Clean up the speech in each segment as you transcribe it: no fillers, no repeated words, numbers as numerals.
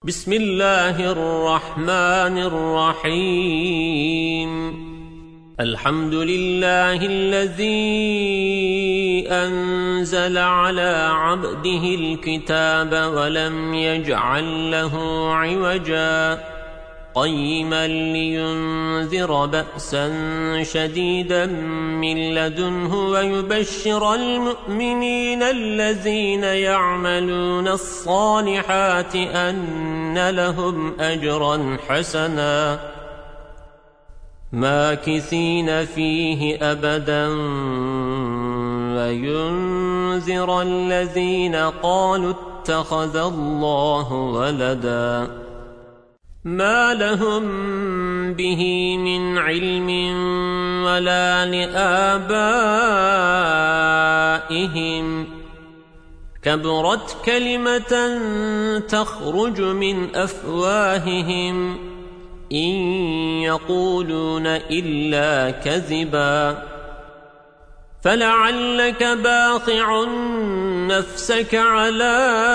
بسم الله الرحمن الرحيم الحمد لله الذي أنزل على عبده الكتاب ولم يجعل له عوجا قيما لينذر بأسا شديدا من لدنه ويبشر المؤمنين الذين يعملون الصالحات أن لهم أجرا حسنا ماكثين فيه أبدا وينذر الذين قالوا اتخذ الله ولدا ما لهم به من علم ولا لآبائهم كبرت كلمة تخرج من أفواههم إن يقولون إلا كذبا فلعلك باخع نفسك على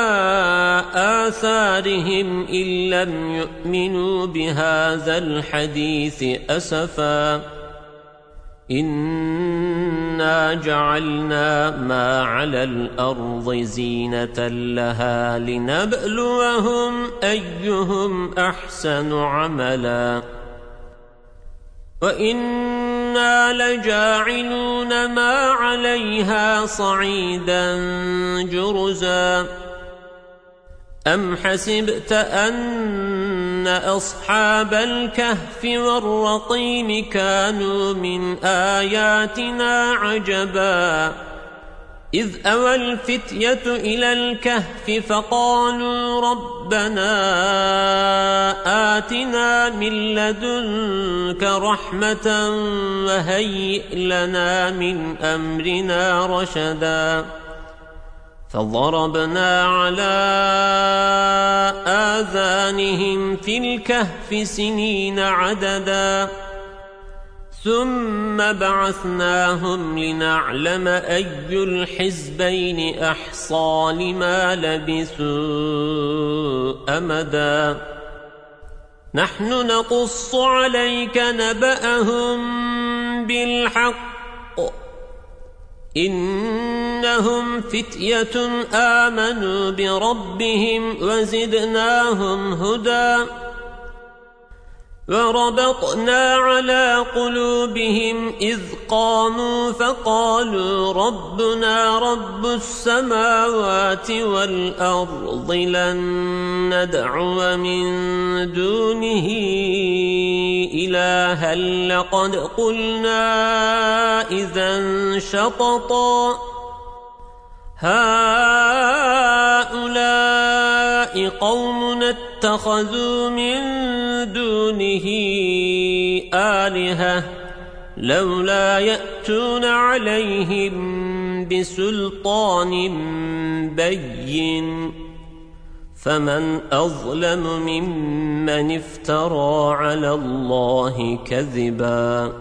آثارهم إن لم يؤمنوا بهذا الحديث أسفا إنا جعلنا ما على الأرض زينة لها لنبلوهم أيهم أحسن عملا وإنا لجاعلون ما عليها صعيدا جرزا أم حسبت أن أصحاب الكهف والرقيم كانوا من آياتنا عجبا إذ أوى الفتية إلى الكهف فقالوا ربنا آتنا من لدنك رحمة وهيئ لنا من أمرنا رشدا فضربنا على آذانهم في الكهف سنين عددا ثم بعثناهم لنعلم أي الحزبين أحصى لما لبثوا أمدا نحن نقص عليك نبأهم بالحق إنهم فتية آمنوا بربهم وزدناهم هدى وربطنا على قلوبهم إذ قاموا فقالوا ربنا رب السماوات والأرض لن ندعو من دونه إلها لقد قلنا إذا شططا هؤلاء قومنا اتخذوا من دونه آلهة لولا يأتون عليهم بسلطان بين فمن أظلم ممن افترى على الله كذبا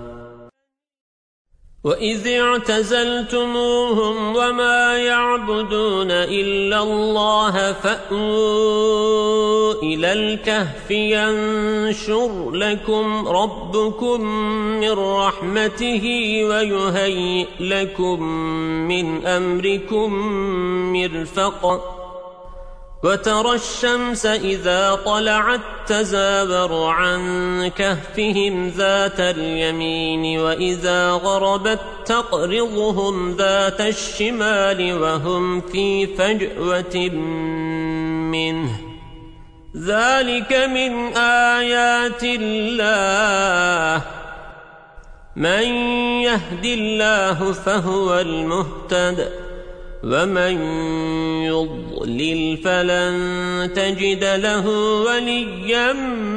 وإذ اعتزلتموهم وما يعبدون إلا الله فأووا إلى الكهف ينشر لكم ربكم من رحمته ويهيئ لكم من أمركم مرفقا وترى الشمس إذا طلعت تزاور عن كهفهم ذات اليمين وإذا غربت تقرضهم ذات الشمال وهم في فجوة منه ذلك من آيات الله من يهد الله فهو المهتد ومن يضلل فلن تجد له وليا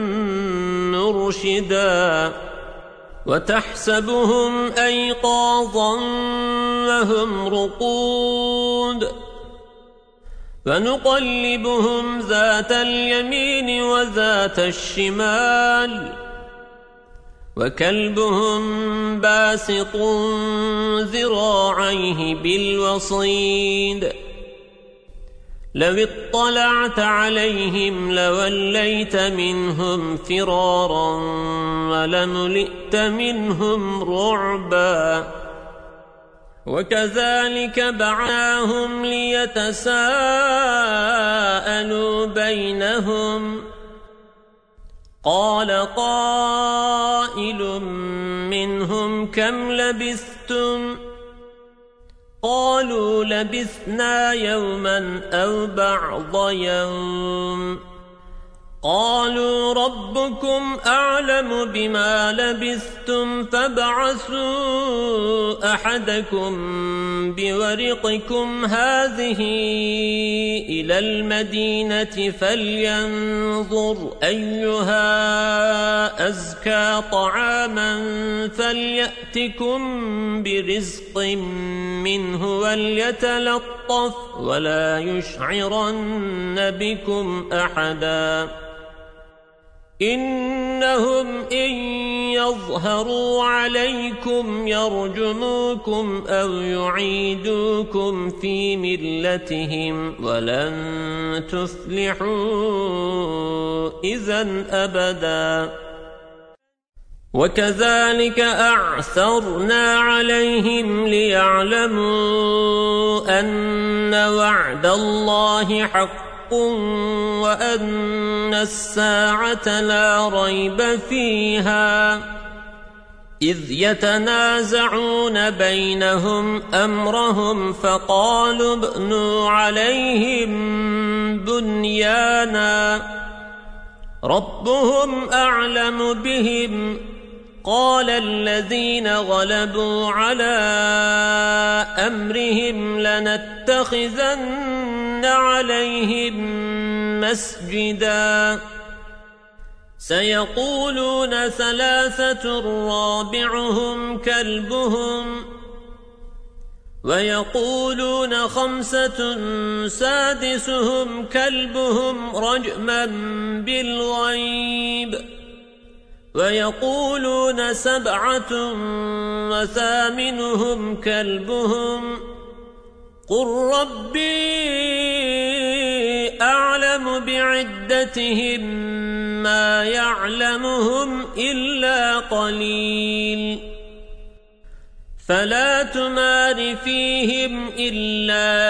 مرشدا وتحسبهم أيقاظا وهم رقود ونقلبهم ذات اليمين وذات الشمال وكلبهم باسط ذراعيه بالوصيد لو اطلعت عليهم لوليت منهم فرارا ولملئت منهم رعبا وكذلك بعثناهم ليتساءلوا بينهم قال قائل منهم كم لبثتم قالوا لبثنا يوما أو بعض يوم قالوا ربكم أعلم بما لبثتم فابعثوا أحدكم بورقكم هذه إلى المدينة فلينظر أيها أزكى طعاما فليأتكم برزق منه وليتلطف ولا يشعرن بكم أحدا إنهم إن يظهروا عليكم يرجموكم أو يعيدوكم في ملتهم ولن تفلحوا إذن أبدا وكذلك أعثرنا عليهم ليعلموا أن وعد الله حق وأن الساعة لا ريب فيها إذ يتنازعون بينهم أمرهم فقالوا ابنوا عليهم بنيانا ربهم أعلم بهم قال الذين غلبوا على أمرهم لنتخذن عليهم مسجدا سيقولون ثلاثة رابعهم كلبهم ويقولون خمسة سادسهم كلبهم رجما بالغيب ويقولون سبعة وثامنهم كلبهم قل ربي أعلم بعدتهم ما يعلمهم إلا قليل فلا تمار فيهم إلا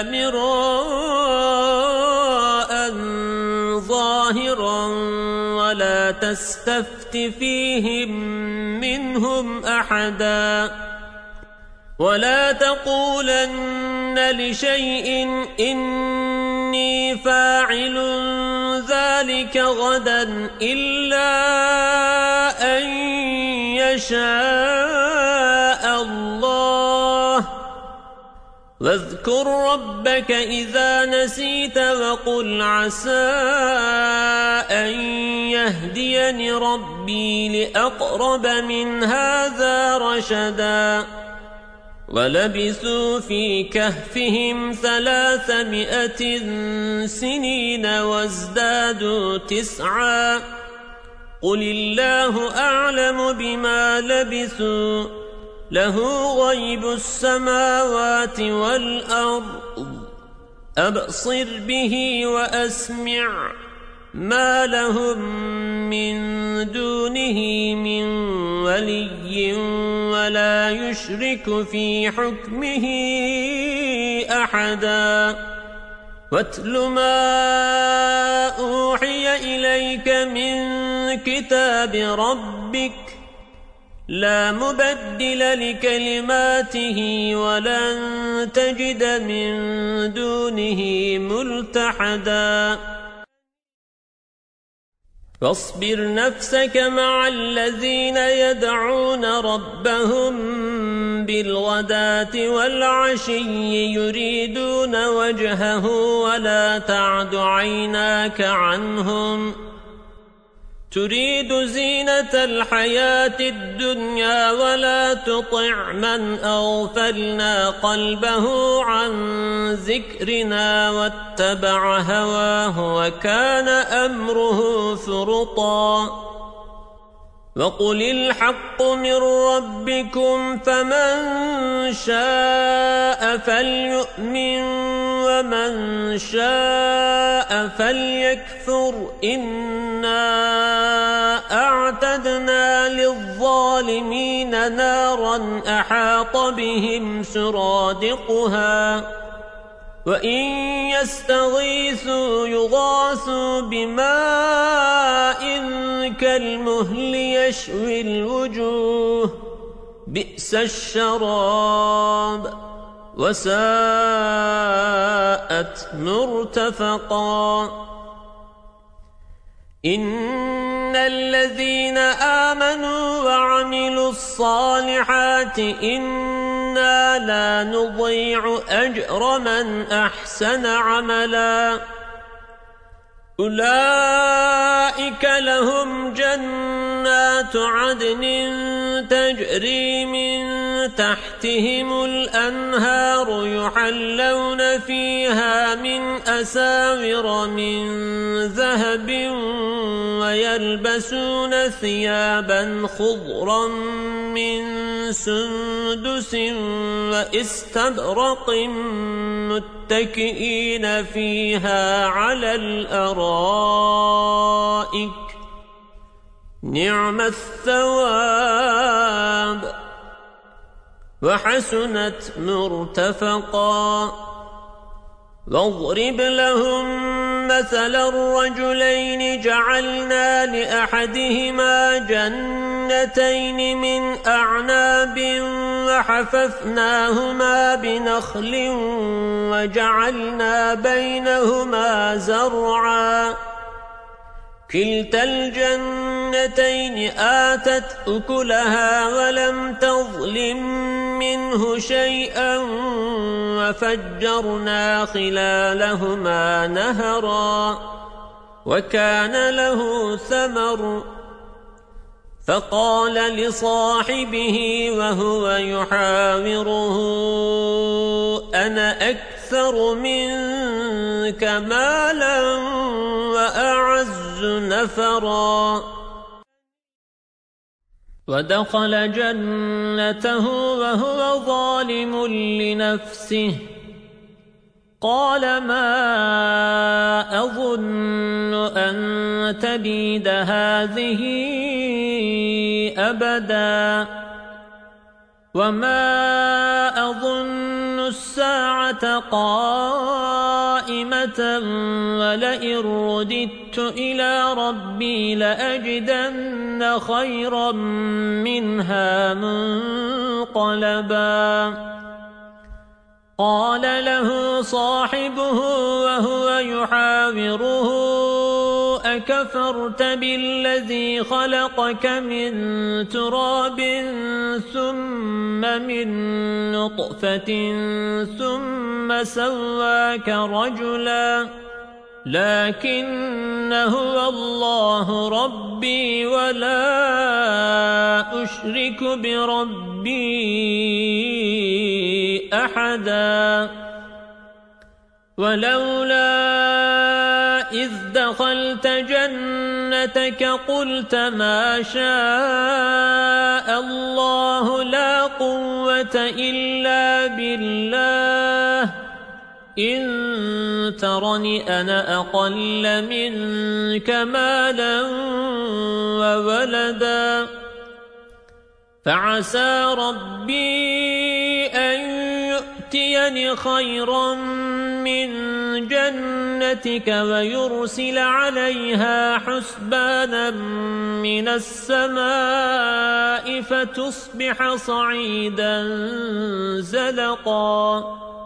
مراء ظاهرا ولا تستفت فيهم منهم أحدا ولا تقولن لشيء إني فاعل ذلك غدا إلا أن يشاء الله واذكر ربك إذا نسيت وقل عسى أن يهديني ربي لأقرب من هذا رشدا ولبثوا في كهفهم 300 سنين وازدادوا 9 قل الله أعلم بما لبثوا له غيب السماوات والأرض أبصر به وأسمع ما لهم من دونه من ولي ولا يشرك في حكمه أحدا واتل ما أوحي إليك من كتاب ربك لا مبدل لكلماته ولن تجد من دونه ملتحدا فاصبر نفسك مع الذين يدعون ربهم بالغداة والعشي يريدون وجهه ولا تعد عيناك عنهم تريد زينة الحياة الدنيا ولا تطع من أغفلنا قلبه عن ذكرنا واتبع هواه وكان أمره فرطا وقل الحق من ربكم فمن شاء فليؤمن ومن شاء فليكفر إنا أعتدنا للظالمين نارا أحاط بهم سرادقها وإن يستغيثوا يغاثوا بماء كالمهل يشوي الوجوه بئس الشراب وساءت مرتفقا إن الذين آمنوا وعملوا الصالحات إنا لا نضيع أجر من أحسن عملا أولئك لهم جنات عدن تجري من تحتهم الأنهار يحلون فيها من أساور من ذهب ويلبسون ثيابا خضرا من سندس وإستبرق متكئين فيها على الأرائك نعم الثواب وحسنت مرتفقا واضرب لهم مثل الرجلين جعلنا لأحدهما جنتين من أعناب وحففناهما بنخل وجعلنا بينهما زرعا كلتا الجنتين آتت أكلها ولم تظلم منه شيئا وفجرنا خلالهما نهرا وكان له ثمر فقال لصاحبه وهو يحاوره أنا أكثر منك مالا وأعز نفرا ودخل جنته وهو ظالم لنفسه قال ما أظن أن تبيد هذه أبدا وما أظن الساعة قائمة ولئن رددت إلى ربي لأجدن خيرا منها منقلبا قال له صاحبه وهو يحاوره أكفرت بالذي خلقك من تراب ثم من نطفة ثم سواك رجلا لكن هو الله ربي ولا أشرك بربي أحدا ولولا إذ دخلت جنتك قلت ما شاء الله لا قوة إلا بالله إن ترني أنا أقل منك مالا وولدا فعسى ربي أن يؤتيني خيرا من جنتك ويرسل عليها حسبانا من السماء فتصبح صعيدا زلقا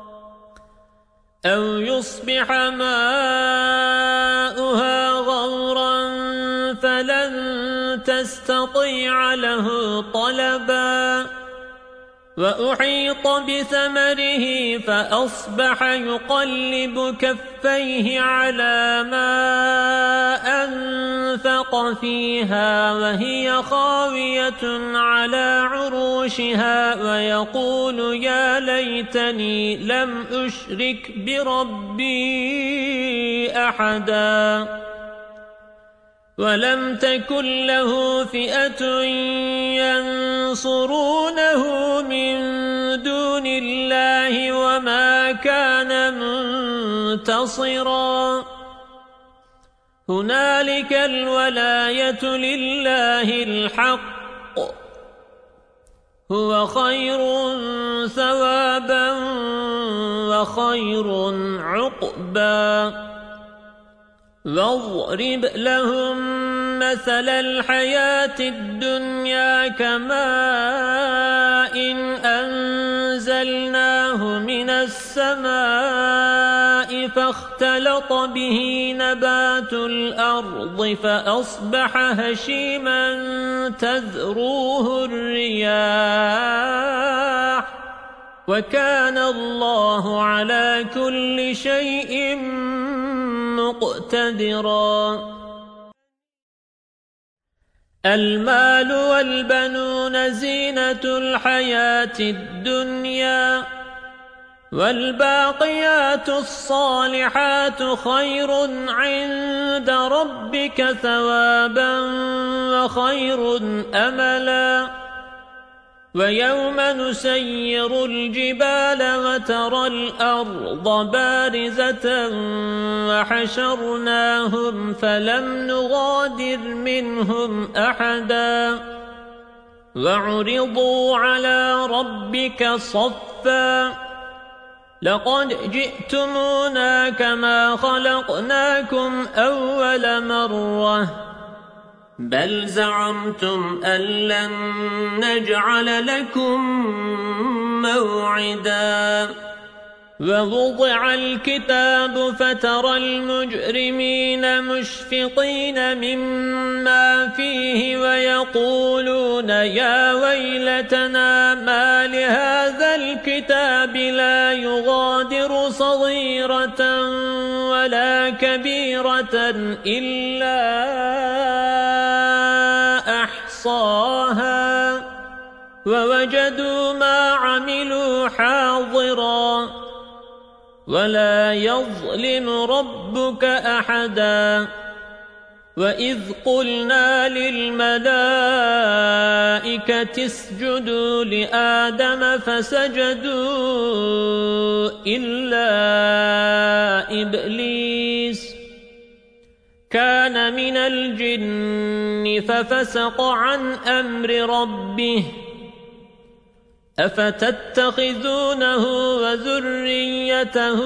أو يصبح ماؤها غورا فلن تستطيع له طلبا وأحيط بثمره فأصبح يقلب كفيه على ما أنفق فيها وهي خاوية على عروشها ويقول يا ليتني لم أشرك بربي أحدا ولم تكن له فئة ينصرونه من دون الله وما كان منتصرا هنالك الولاية لله الحق هو خير ثوابا وخير عقبا واضرب لهم مثل الحياة الدنيا كماء أنزلناه من السماء فاختلط به نبات الأرض فأصبح هشيما تذروه الرياح وكان الله على كل شيء مقتدرا المال والبنون زينة الحياة الدنيا والباقيات الصالحات خير عند ربك ثوابا وخير أملا ويوم نسير الجبال وترى الأرض بارزة وحشرناهم فلم نغادر منهم أحدا وعرضوا على ربك صفا لقد جئتمونا كما خلقناكم أول مرة بل زعمتم أن لن نجعل لكم موعدا ووضع الكتاب فترى المجرمين مشفقين مما فيه ويقولون يا ويلتنا ما لهذا الكتاب لا يغادر صغيرة ولا كبيرة إلا أحصاها ووجدوا ما عملوا حاضرا ولا يظلم ربك أحدا وإذ قلنا للملائكة اسجدوا لآدم فسجدوا إلا إبليس كان من الجن ففسق عن أمر ربه أفتتخذونه وذريته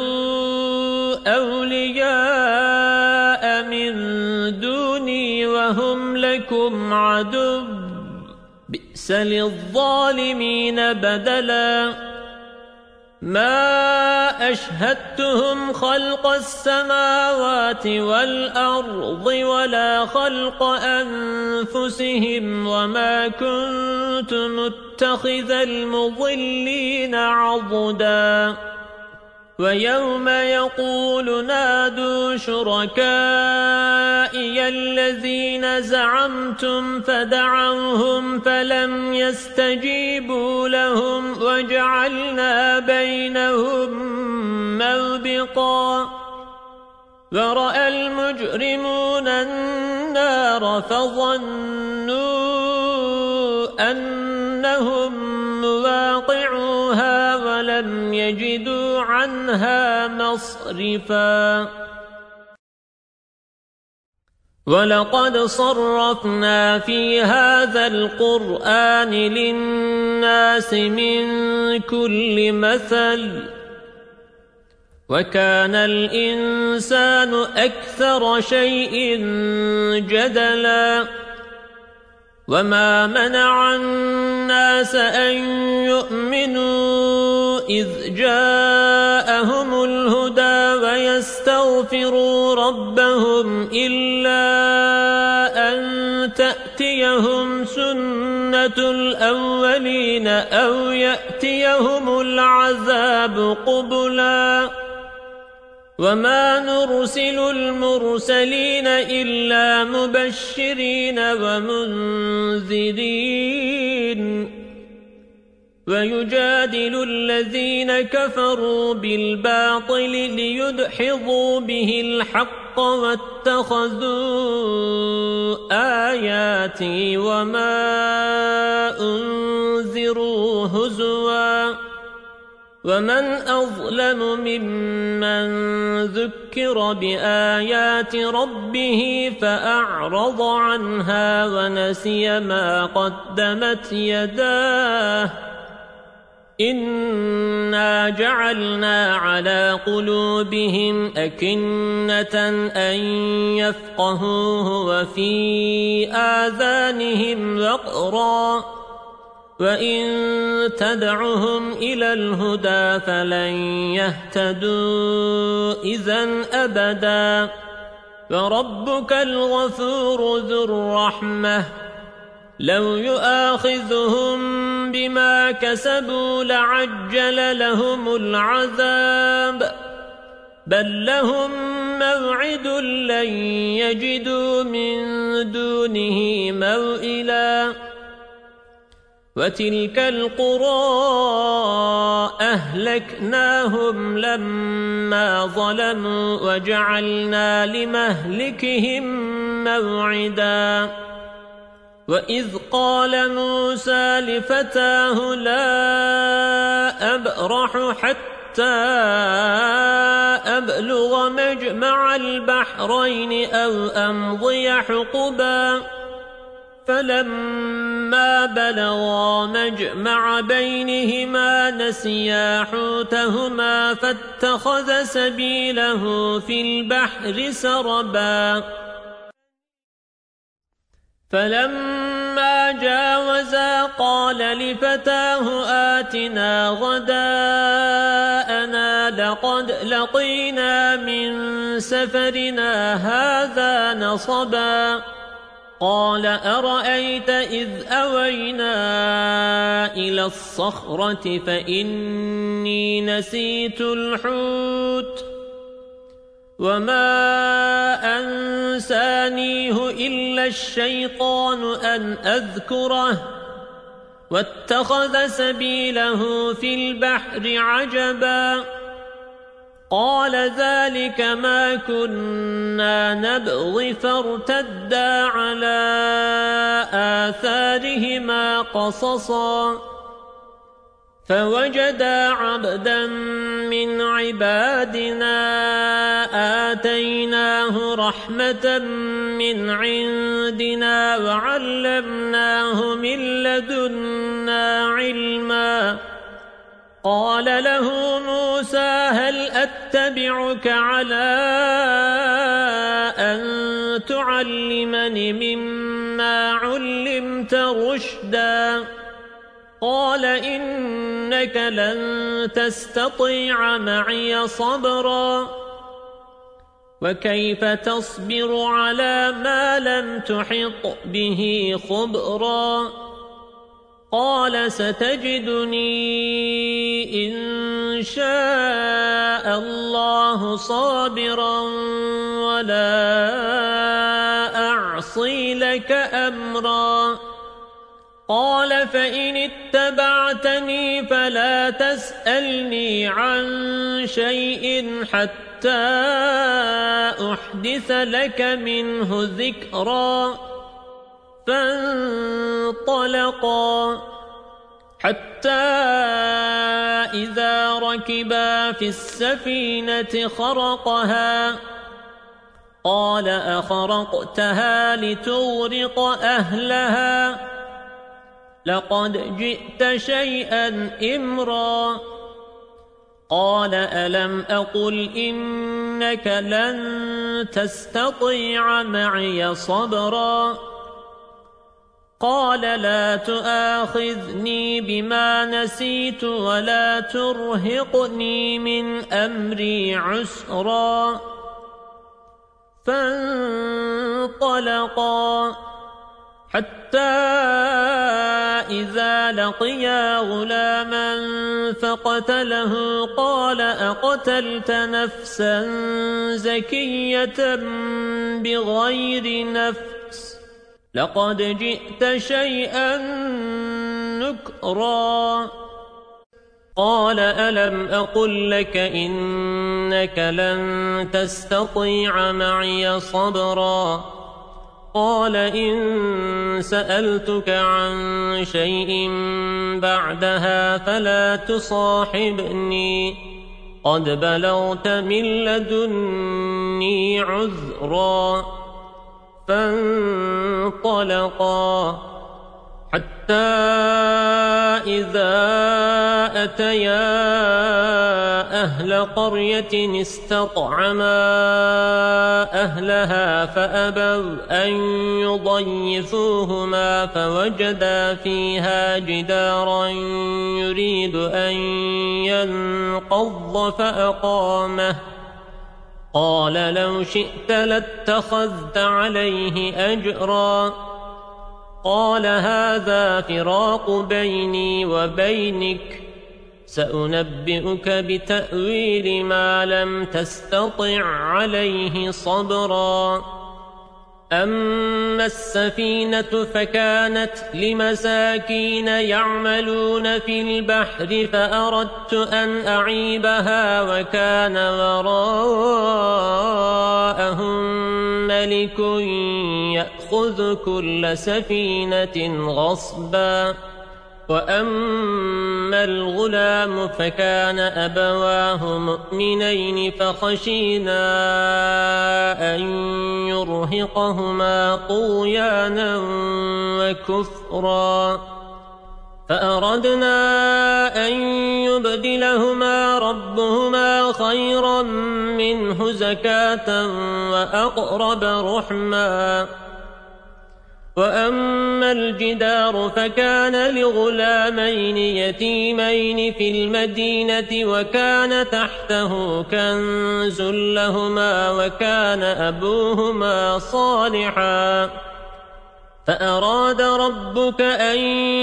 أولياء من دوني وهم لكم عدو بئس للظالمين بدلا ما أشهدتهم خلق السماوات والأرض ولا خلق أنفسهم وما كنت متخذ المضلين عضدا ويوم يقول نادوا شركائي الذين زعمتم فدعوهم فلم يستجيبوا لهم وجعلنا بينهم موبقا ورأى المجرمون النار فظنوا أنهم مواقعوها ولم يجدوا عنها مصرفا ولقد صرفنا في هذا القرآن للناس من كل مثل وكان الإنسان أكثر شيء جدلا وما منع الناس أن يؤمنوا إذ جاءهم الهدى ويستغفروا ربهم إلا أن تأتيهم سنة الأولين أو يأتيهم العذاب قبلا وما نرسل المرسلين إلا مبشرين ومنذرين ويجادل الذين كفروا بالباطل ليدحضوا به الحق واتخذوا آياتي وما أنذروا هزوا ومن أظلم ممن ذكر بآيات ربه فأعرض عنها ونسي ما قدمت يداه إنا جعلنا على قلوبهم أكنة أن يفقهوه وفي آذانهم وقرا وإن تدعهم إلى الهدى فلن يهتدوا إذن أبدا فربك الغفور ذو الرحمة لو يؤاخذهم بما كسبوا لعجل لهم العذاب بل لهم موعد لن يجدوا من دونه موئلا وتلك القرى أهلكناهم لما ظلموا وجعلنا لمهلكهم موعدا وإذ قال موسى لفتاه لا أبرح حتى أبلغ مجمع البحرين أو أمضي حقبا فلما بلغا مجمع بينهما نسيا حوتهما فاتخذ سبيله في البحر سربا فلما جاوزا قال لفتاه آتنا غداءنا لقد لقينا من سفرنا هذا نصبا قال أرأيت إذ أوينا إلى الصخرة فإني نسيت الحوت وما أنسانيه إلا الشيطان أن أذكره واتخذ سبيله في البحر عجبا قال ذلك ما كنا نبغي فارتدا على آثارهما قصصا فوجدا عبدا من عبادنا آتيناه رحمة من عندنا وعلمناه من لدنا علما قال له موسى هل أتبعك على أن تعلمني مما علمت رشدا قال إنك لن تستطيع معي صبرا وكيف تصبر على ما لم تحط به خبرا قال ستجدني إن شاء الله صابرا ولا أعصي لك أمرا قال فإن اتبعتني فلا تسألني عن شيء حتى أحدث لك منه ذكرا فانطلقا حتى إذا ركبا في السفينة خرقها قال أخرقتها لتغرق أهلها لقد جئت شيئا إمرا قال ألم أقل إنك لن تستطيع معي صبرا قال لا تؤاخذني بما نسيت ولا ترهقني من أمري عسرا فانطلقا حتى إذا لقيا غلاما فقتله قال أقتلت نفسا زكية بغير نفس لقد جئت شيئا نكرا قال ألم أقل لك إنك لن تستطيع معي صبرا قال إن سألتك عن شيء بعدها فلا تصاحبني قد بلغت من لدني عذرا فانطلقا حتى إذا أتيا أهل قرية استطعما أهلها فأبوا أن يضيفوهما فوجدا فيها جدارا يريد أن ينقض فأقامه قال لو شئت لاتخذت عليه أجرا قال هذا فراق بيني وبينك سأنبئك بتأويل ما لم تستطع عليه صبرا أما السفينة فكانت لمساكين يعملون في البحر فأردت أن أعيبها وكان وراءهم ملك يأخذ كل سفينة غصبا وأما الغلام فكان أبواه مؤمنين فخشينا أن يرهقهما طغيانا وكفرا فأردنا أن يبدلهما ربهما خيرا منه زكاة وأقرب رحما وأما الجدار فكان لغلامين يتيمين في المدينة وكان تحته كنز لهما وكان أبوهما صالحا فأراد ربك أن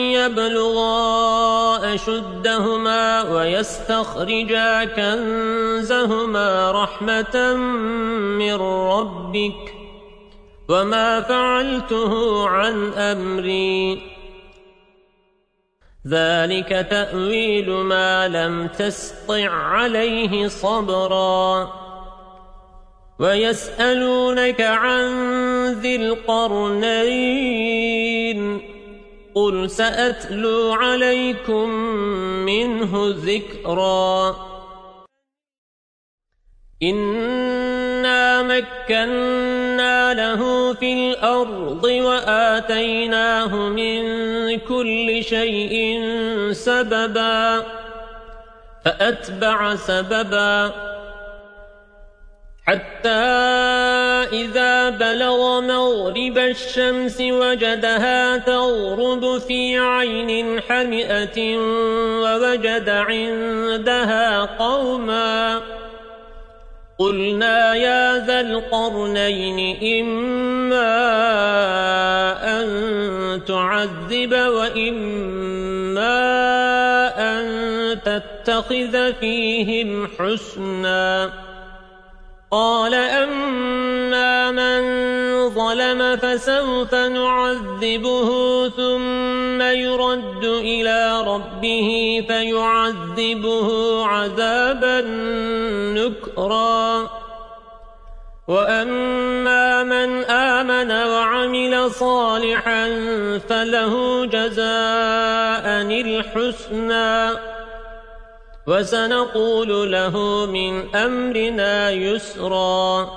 يبلغا أشدهما ويستخرجا كنزهما رحمة من ربك وما فعلته عن أمري ذلك تأويل ما لم تسطع عليه صبرا ويسألونك عن ذي القرنين قل سأتلو عليكم منه ذكرا إنا مكنا له في الأرض وآتيناه من كل شيء سببا فأتبع سببا حتى إذا بلغ مغرب الشمس وجدها تغرب في عين حمئة ووجد عندها قوما قلنا يا ذا القرنين إما أن تعذب وإما أن تتخذ فيهم حسنا قال أما من ظلم فسوف نعذبه ثم يرد إلى ربه فيعذبه عذابا نكرا وأما من آمن وعمل صالحا فله جزاء الحسنى وسنقول له من أمرنا يسرا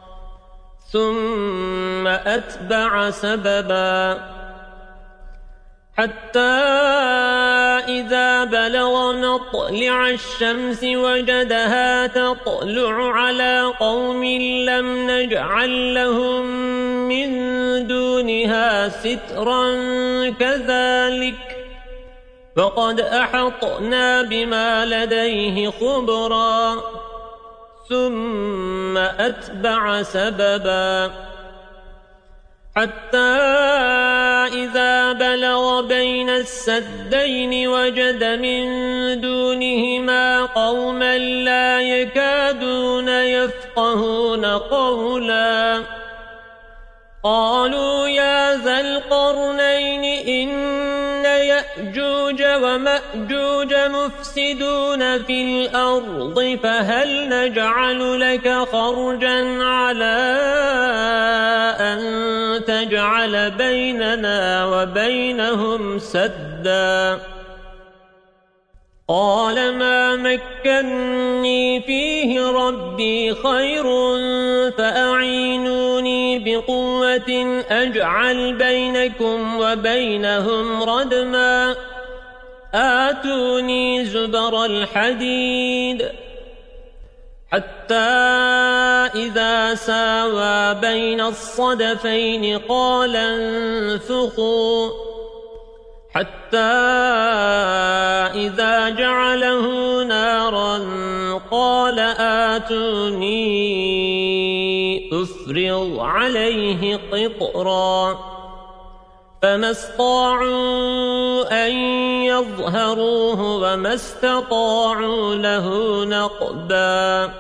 ثم أتبع سببا حتى إذا بلغ مطلع الشمس وجدها تطلع على قوم لم نجعل لهم من دونها سترا كذلك فقد أحطنا بما لديه خبرا ثم أتبع سببا حتى إذا بلغ بين السدين وجد من دونهما قوما لا يكادون يفقهون قولا قالوا يا ذا القرنين إن يأجوج ومأجوج مفسدون في الأرض فهل نجعل لك خرجا على أن تجعل بيننا وبينهم سدا قال ما مكنني فيه ربي خير فأعينوني بقوة أجعل بينكم وبينهم ردما آتوني زبر الحديد حتى إذا ساوى بين الصدفين قال انفخوا حتى إذا جعله نارا قال آتوني أفرغ عليه قطرا فما استطاعوا أن يظهروه وما استطاعوا له نقبا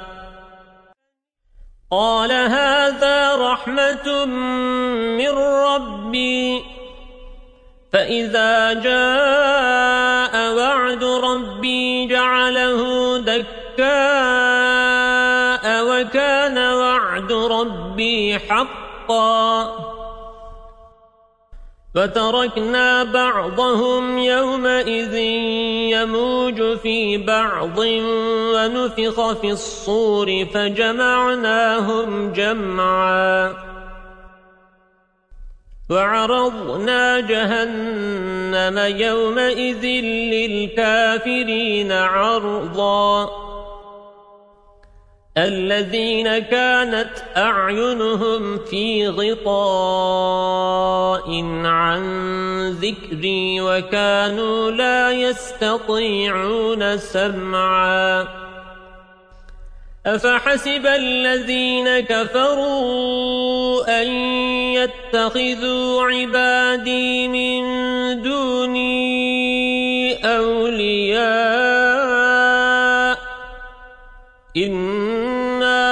قال هذا رحمة من ربي فإذا جاء وعد ربي جعله دكاء وكان وعد ربي حقا فتركنا بعضهم يومئذ يموج في بعض ونفخ في الصور فجمعناهم جمعا وعرضنا جهنم يومئذ للكافرين عرضا الذين كانت أعينهم في غطاء عن ذكري وكانوا لا يستطيعون سمعا أفحسب الذين كفروا أن يتخذوا عبادي من دوني أولياء إنا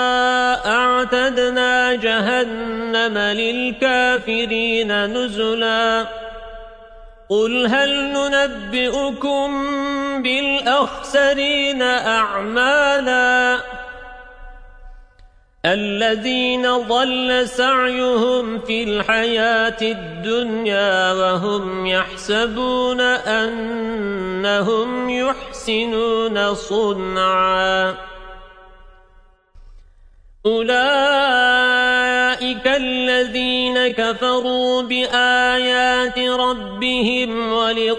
أعتدنا جهنم للكافرين نزلا قل هل ننبئكم بالأخسرين أعمالا الذين ضل سعيهم في الحياة الدنيا وهم يحسبون أنهم يحسنون صنعا أولئك الذين كفروا بآيات ربهم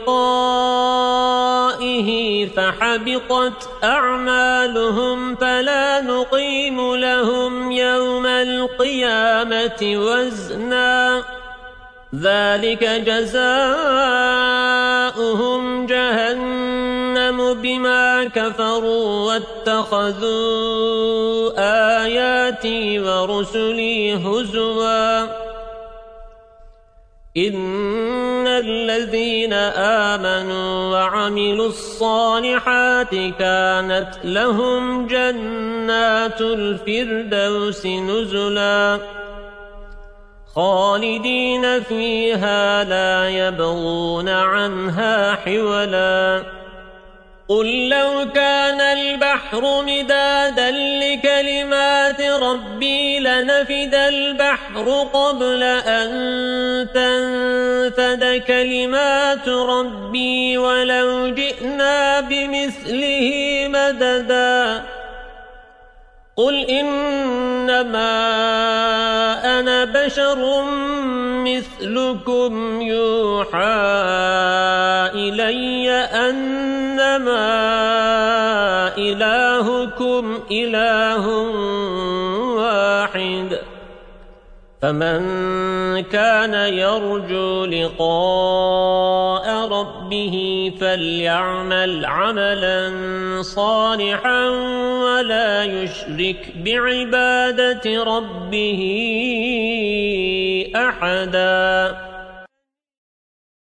ولقائه فحبطت أعمالهم فلا نقيم لهم يوم القيامة وزنا ذلك جزاؤهم جهنم بما كفروا واتخذوا آياتي ورسلي هزوا إن الذين آمنوا وعملوا الصالحات كانت لهم جنات الفردوس نزلا خالدين فيها لا يبغون عنها حولا قل لو كان البحر مدادا لكلمات ربي لنفد البحر قبل أن تنفد كلمات ربي ولو جئنا بمثله مددا قل إنما أنا بشر مثلكم يوحى إلي أنما إلهكم إله واحد فمن كان يرجو لقاء ربه فليعمل عملا صالحا ولا يشرك بعبادة ربه أحدا